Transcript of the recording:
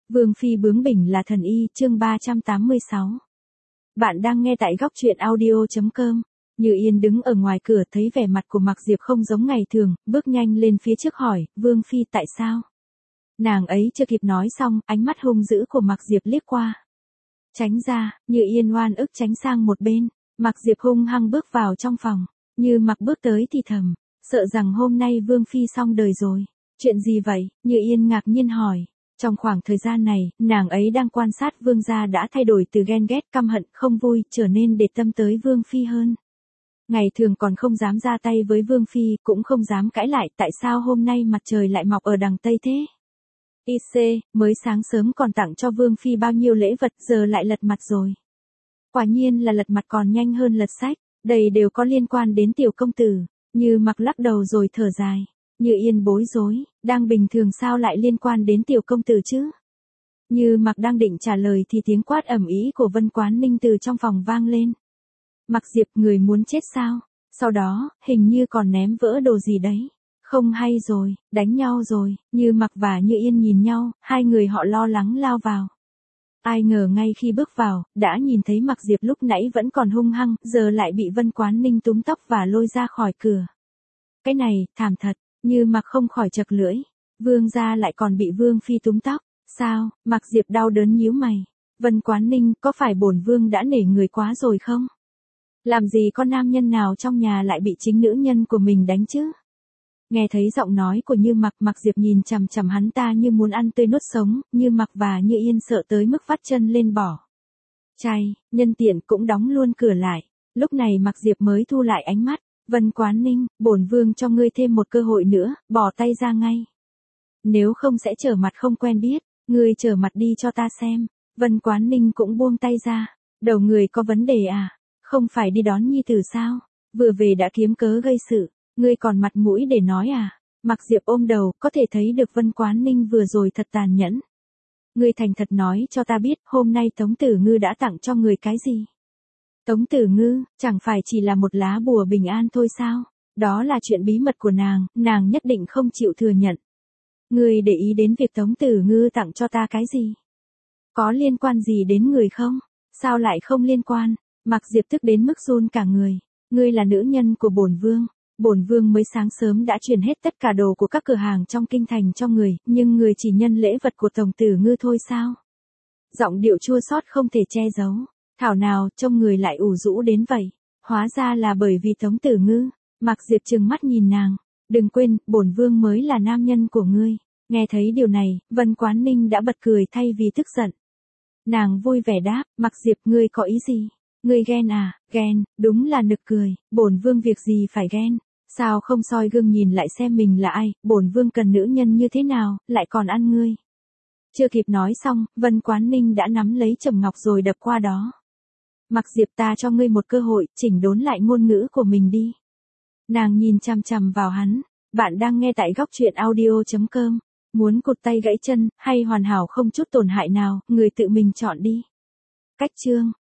Vương phi bướng bỉnh là thần y, chương 386. Bạn đang nghe tại góc truyện audio.com. Như Yên đứng ở ngoài cửa thấy vẻ mặt của Mạc Diệp không giống ngày thường, bước nhanh lên phía trước hỏi, Vương phi tại sao? Nàng ấy chưa kịp nói xong, ánh mắt hung dữ của Mạc Diệp liếc qua. Tránh ra, Như Yên oan ức tránh sang một bên, Mạc Diệp hung hăng bước vào trong phòng, Như Mặc bước tới thì thầm, sợ rằng hôm nay Vương phi xong đời rồi. Chuyện gì vậy? Như Yên ngạc nhiên hỏi. Trong khoảng thời gian này, nàng ấy đang quan sát Vương gia đã thay đổi từ ghen ghét căm hận không vui trở nên để tâm tới Vương phi hơn. Ngày thường còn không dám ra tay với Vương phi, cũng không dám cãi lại tại sao hôm nay mặt trời lại mọc ở đằng Tây thế. IC, mới sáng sớm còn tặng cho Vương phi bao nhiêu lễ vật giờ lại lật mặt rồi. Quả nhiên là lật mặt còn nhanh hơn lật sách, đây đều có liên quan đến tiểu công tử. Như Mặc lắc đầu rồi thở dài. Như Yên bối rối, đang bình thường sao lại liên quan đến tiểu công tử chứ? Như Mặc đang định trả lời thì tiếng quát ầm ĩ của Vân Quán Ninh từ trong phòng vang lên. Mặc Diệp, người muốn chết sao? Sau đó, hình như còn ném vỡ đồ gì đấy. Không hay rồi, đánh nhau rồi. Như Mặc và Như Yên nhìn nhau, hai người họ lo lắng lao vào. Ai ngờ ngay khi bước vào, đã nhìn thấy Mạc Diệp lúc nãy vẫn còn hung hăng, giờ lại bị Vân Quán Ninh túm tóc và lôi ra khỏi cửa. Cái này, thảm thật. Như Mặc không khỏi chật lưỡi, Vương gia lại còn bị Vương phi túm tóc, sao? Mạc Diệp đau đớn nhíu mày. Vân Quán Ninh, có phải bổn vương đã nể người quá rồi không? Làm gì có nam nhân nào trong nhà lại bị chính nữ nhân của mình đánh chứ? Nghe thấy giọng nói của Như Mặc, Mạc Diệp nhìn chằm chằm hắn ta như muốn ăn tươi nuốt sống, Như Mặc và Như Yên sợ tới mức vắt chân lên bỏ. Chay, nhân tiện cũng đóng luôn cửa lại. Lúc này Mạc Diệp mới thu lại ánh mắt. Vân Quán Ninh, bổn vương cho ngươi thêm một cơ hội nữa, bỏ tay ra ngay. Nếu không sẽ trở mặt không quen biết, ngươi trở mặt đi cho ta xem. Vân Quán Ninh cũng buông tay ra. Đầu người có vấn đề à? Không phải đi đón nhi tử sao? Vừa về đã kiếm cớ gây sự, ngươi còn mặt mũi để nói à? Mạc Diệp ôm đầu, có thể thấy được Vân Quán Ninh vừa rồi thật tàn nhẫn. Ngươi thành thật nói cho ta biết, hôm nay Tống Tử Ngư đã tặng cho người cái gì? Tống Tử Ngư, chẳng phải chỉ là một lá bùa bình an thôi sao? Đó là chuyện bí mật của nàng nhất định không chịu thừa nhận. Ngươi để ý đến việc Tống Tử Ngư tặng cho ta cái gì? Có liên quan gì đến người không? Sao lại không liên quan? Mạc Diệp tức đến mức run cả người. Ngươi là nữ nhân của bổn vương mới sáng sớm đã chuyển hết tất cả đồ của các cửa hàng trong kinh thành cho người, nhưng người chỉ nhân lễ vật của Tống Tử Ngư thôi sao? Giọng điệu chua xót không thể che giấu. Thảo nào, trông người lại ủ rũ đến vậy. Hóa ra là bởi vì Tống Tử Ngư. Mạc Diệp trừng mắt nhìn nàng. Đừng quên, bổn vương mới là nam nhân của ngươi. Nghe thấy điều này, Vân Quán Ninh đã bật cười thay vì tức giận. Nàng vui vẻ đáp, Mạc Diệp, ngươi có ý gì? Ngươi ghen à? Ghen, đúng là nực cười. Bổn vương việc gì phải ghen? Sao không soi gương nhìn lại xem mình là ai? Bổn vương cần nữ nhân như thế nào, lại còn ăn ngươi? Chưa kịp nói xong, Vân Quán Ninh đã nắm lấy chầm ngọc rồi đập qua đó. Mạc Diệp, ta cho ngươi một cơ hội, chỉnh đốn lại ngôn ngữ của mình đi. Nàng nhìn chằm chằm vào hắn. Bạn đang nghe tại góc truyện audio.com. Muốn cụt tay gãy chân, hay hoàn hảo không chút tổn hại nào, người tự mình chọn đi. Cách chương.